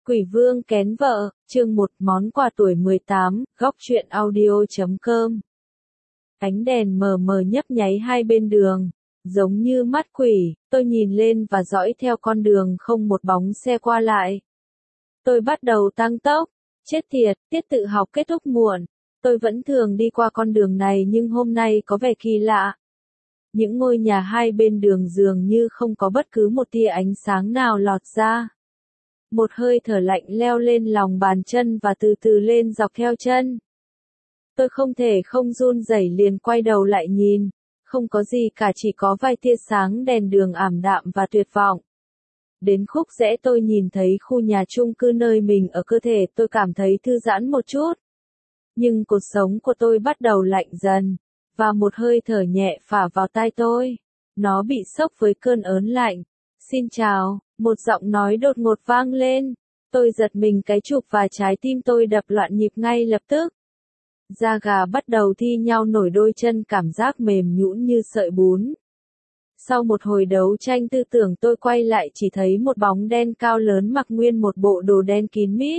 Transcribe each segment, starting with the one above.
Quỷ vương kén vợ, chương 1 món quà tuổi 18, góc truyện audio.com. Ánh đèn mờ mờ nhấp nháy hai bên đường, giống như mắt quỷ, tôi nhìn lên và dõi theo con đường không một bóng xe qua lại. Tôi bắt đầu tăng tốc, chết tiệt, tiết tự học kết thúc muộn. Tôi vẫn thường đi qua con đường này nhưng hôm nay có vẻ kỳ lạ. Những ngôi nhà hai bên đường dường như không có bất cứ một tia ánh sáng nào lọt ra. Một hơi thở lạnh leo lên lòng bàn chân và từ từ lên dọc theo chân. Tôi không thể không run rẩy liền quay đầu lại nhìn, không có gì cả, chỉ có vài tia sáng đèn đường ảm đạm và tuyệt vọng. Đến khúc rẽ tôi nhìn thấy khu nhà chung cư nơi mình ở, cơ thể tôi cảm thấy thư giãn một chút. Nhưng cuộc sống của tôi bắt đầu lạnh dần, và một hơi thở nhẹ phả vào tai tôi. Nó bị sốc với cơn ớn lạnh. Xin chào, một giọng nói đột ngột vang lên. Tôi giật mình cái chụp và trái tim tôi đập loạn nhịp ngay lập tức. Da gà bắt đầu thi nhau nổi đôi chân, cảm giác mềm nhũn như sợi bún. Sau một hồi đấu tranh tư tưởng tôi quay lại chỉ thấy một bóng đen cao lớn mặc nguyên một bộ đồ đen kín mít.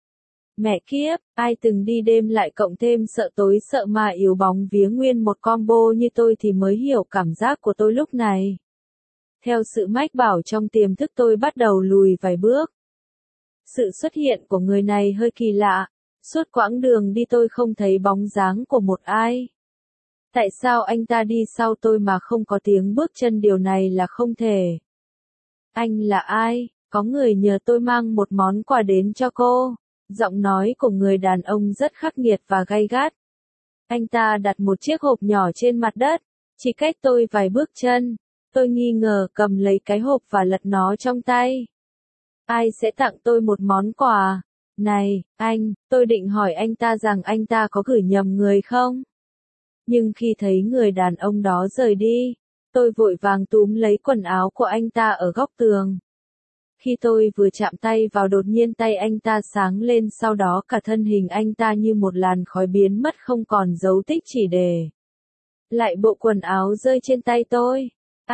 Mẹ kiếp, ai từng đi đêm lại cộng thêm sợ tối sợ ma yếu bóng vía nguyên một combo như tôi thì mới hiểu cảm giác của tôi lúc này. Theo sự mách bảo trong tiềm thức tôi bắt đầu lùi vài bước. Sự xuất hiện của người này hơi kỳ lạ, suốt quãng đường đi tôi không thấy bóng dáng của một ai. Tại sao anh ta đi sau tôi mà không có tiếng bước chân, điều này là không thể. Anh là ai? Có người nhờ tôi mang một món quà đến cho cô. Giọng nói của người đàn ông rất khắc nghiệt và gay gắt. Anh ta đặt một chiếc hộp nhỏ trên mặt đất, chỉ cách tôi vài bước chân. Tôi nghi ngờ cầm lấy cái hộp và lật nó trong tay. Ai sẽ tặng tôi một món quà? Này, anh, tôi định hỏi anh ta rằng anh ta có gửi nhầm người không? Nhưng khi thấy người đàn ông đó rời đi, tôi vội vàng túm lấy quần áo của anh ta ở góc tường. Khi tôi vừa chạm tay vào, đột nhiên tay anh ta sáng lên, sau đó cả thân hình anh ta như một làn khói biến mất không còn dấu tích, chỉ để lại bộ quần áo rơi trên tay tôi.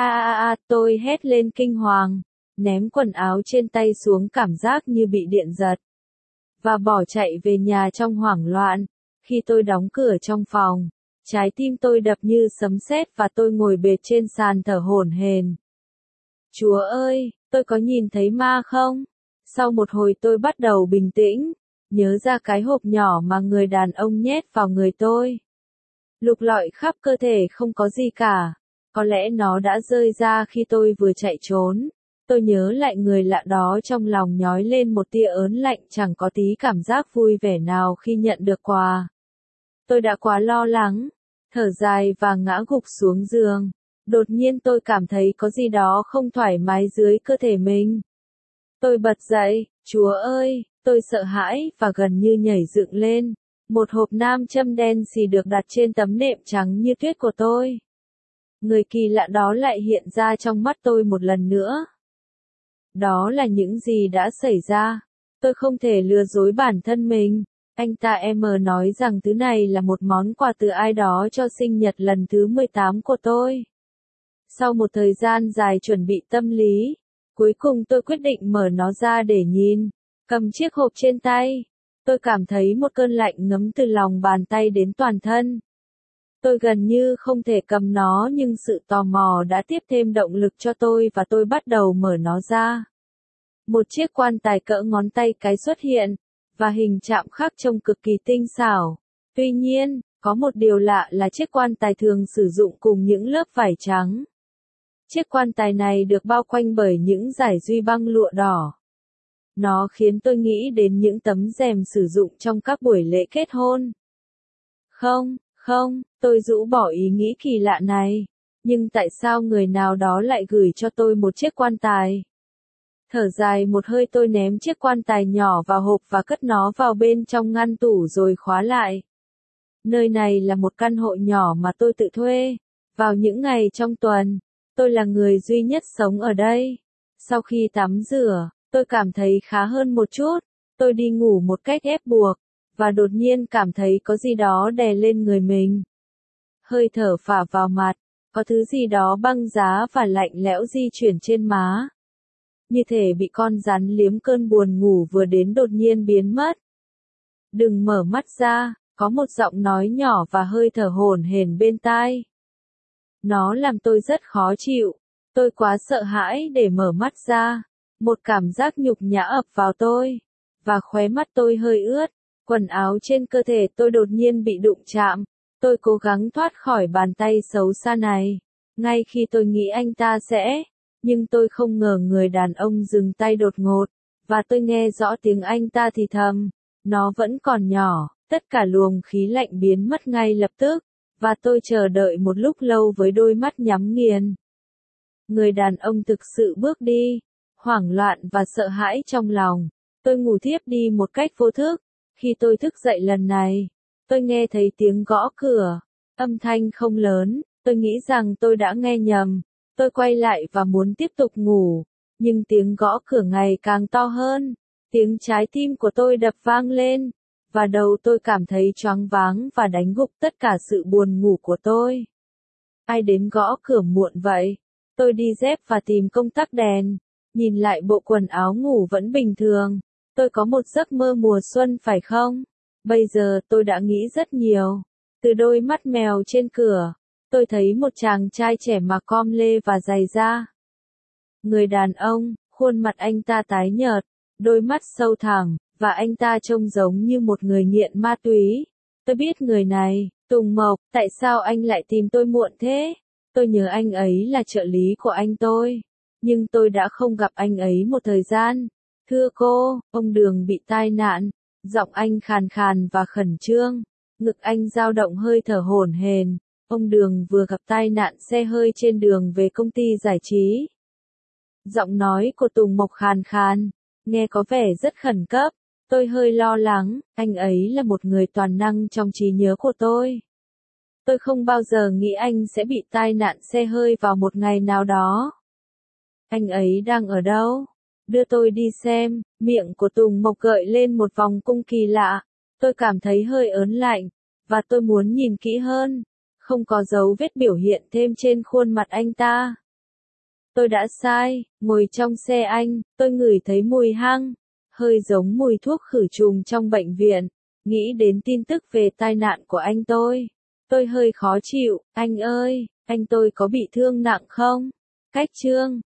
Tôi hét lên kinh hoàng, ném quần áo trên tay xuống, cảm giác như bị điện giật, và bỏ chạy về nhà trong hoảng loạn. Khi tôi đóng cửa trong phòng, trái tim tôi đập như sấm sét và tôi ngồi bệt trên sàn thở hổn hển. Chúa ơi, tôi có nhìn thấy ma không? Sau một hồi tôi bắt đầu bình tĩnh, nhớ ra cái hộp nhỏ mà người đàn ông nhét vào người tôi. Lục lọi khắp cơ thể không có gì cả. Có lẽ nó đã rơi ra khi tôi vừa chạy trốn. Tôi nhớ lại người lạ đó, trong lòng nhói lên một tia ớn lạnh, chẳng có tí cảm giác vui vẻ nào khi nhận được quà. Tôi đã quá lo lắng, thở dài và ngã gục xuống giường. Đột nhiên tôi cảm thấy có gì đó không thoải mái dưới cơ thể mình. Tôi bật dậy, Chúa ơi, tôi sợ hãi và gần như nhảy dựng lên. Một hộp nam châm đen xì được đặt trên tấm nệm trắng như tuyết của tôi. Người kỳ lạ đó lại hiện ra trong mắt tôi một lần nữa. Đó là những gì đã xảy ra. Tôi không thể lừa dối bản thân mình. Anh ta nói rằng thứ này là một món quà từ ai đó cho sinh nhật lần thứ 18 của tôi. Sau một thời gian dài chuẩn bị tâm lý, cuối cùng tôi quyết định mở nó ra để nhìn. Cầm chiếc hộp trên tay, tôi cảm thấy một cơn lạnh ngấm từ lòng bàn tay đến toàn thân. Tôi gần như không thể cầm nó, nhưng sự tò mò đã tiếp thêm động lực cho tôi và tôi bắt đầu mở nó ra. Một chiếc quan tài cỡ ngón tay cái xuất hiện, và hình chạm khắc trông cực kỳ tinh xảo. Tuy nhiên, có một điều lạ là chiếc quan tài thường sử dụng cùng những lớp vải trắng. Chiếc quan tài này được bao quanh bởi những dải duy băng lụa đỏ. Nó khiến tôi nghĩ đến những tấm rèm sử dụng trong các buổi lễ kết hôn. Không, tôi rũ bỏ ý nghĩ kỳ lạ này. Nhưng tại sao người nào đó lại gửi cho tôi một chiếc quan tài? Thở dài một hơi, tôi ném chiếc quan tài nhỏ vào hộp và cất nó vào bên trong ngăn tủ rồi khóa lại. Nơi này là một căn hộ nhỏ mà tôi tự thuê. Vào những ngày trong tuần, tôi là người duy nhất sống ở đây. Sau khi tắm rửa, tôi cảm thấy khá hơn một chút. Tôi đi ngủ một cách ép buộc, và đột nhiên cảm thấy có gì đó đè lên người mình. Hơi thở phả vào mặt, có thứ gì đó băng giá và lạnh lẽo di chuyển trên má. như thể bị con rắn liếm, cơn buồn ngủ vừa đến đột nhiên biến mất. Đừng mở mắt ra, có một giọng nói nhỏ và hơi thở hổn hển bên tai. Nó làm tôi rất khó chịu, tôi quá sợ hãi để mở mắt ra. Một cảm giác nhục nhã ập vào tôi, và khóe mắt tôi hơi ướt, quần áo trên cơ thể tôi đột nhiên bị đụng chạm. Tôi cố gắng thoát khỏi bàn tay xấu xa này, ngay khi tôi nghĩ anh ta sẽ, nhưng tôi không ngờ người đàn ông dừng tay đột ngột, và tôi nghe rõ tiếng anh ta thì thầm, nó vẫn còn nhỏ. Tất cả luồng khí lạnh biến mất ngay lập tức, và tôi chờ đợi một lúc lâu với đôi mắt nhắm nghiền. Người đàn ông thực sự bước đi, hoảng loạn và sợ hãi trong lòng. Tôi ngủ thiếp đi một cách vô thức. Khi tôi thức dậy lần này, tôi nghe thấy tiếng gõ cửa. Âm thanh không lớn, tôi nghĩ rằng tôi đã nghe nhầm. Tôi quay lại và muốn tiếp tục ngủ, nhưng tiếng gõ cửa ngày càng to hơn. Tiếng trái tim của tôi đập vang lên, và đầu tôi cảm thấy choáng váng và đánh gục tất cả sự buồn ngủ của tôi. Ai đến gõ cửa muộn vậy? Tôi đi dép và tìm công tắc đèn, nhìn lại bộ quần áo ngủ vẫn bình thường. Tôi có một giấc mơ mùa xuân phải không? Bây giờ tôi đã nghĩ rất nhiều. Từ đôi mắt mèo trên cửa, tôi thấy một chàng trai trẻ mặc com lê và giày da. Người đàn ông, khuôn mặt anh ta tái nhợt, đôi mắt sâu thẳm, và anh ta trông giống như một người nghiện ma túy. Tôi biết người này, Tùng Mộc, tại sao anh lại tìm tôi muộn thế? Tôi nhớ anh ấy là trợ lý của anh tôi, nhưng tôi đã không gặp anh ấy một thời gian. Thưa cô, ông Đường bị tai nạn. Giọng anh khàn khàn và khẩn trương, ngực anh dao động hơi thở hổn hển. Ông Đường vừa gặp tai nạn xe hơi trên đường về công ty giải trí. Giọng nói của Tùng Mộc khàn khàn, nghe có vẻ rất khẩn cấp. Tôi hơi lo lắng, anh ấy là một người toàn năng trong trí nhớ của tôi. Tôi không bao giờ nghĩ anh sẽ bị tai nạn xe hơi vào một ngày nào đó. Anh ấy đang ở đâu? Đưa tôi đi xem. Miệng của Tùng Mộc gợi lên một vòng cung kỳ lạ. Tôi cảm thấy hơi ớn lạnh, và tôi muốn nhìn kỹ hơn. Không có dấu vết biểu hiện thêm trên khuôn mặt anh ta. Tôi đã sai, ngồi trong xe anh, tôi ngửi thấy mùi hăng, hơi giống mùi thuốc khử trùng trong bệnh viện. Nghĩ đến tin tức về tai nạn của anh tôi hơi khó chịu. Anh ơi, anh tôi có bị thương nặng không? Cách chương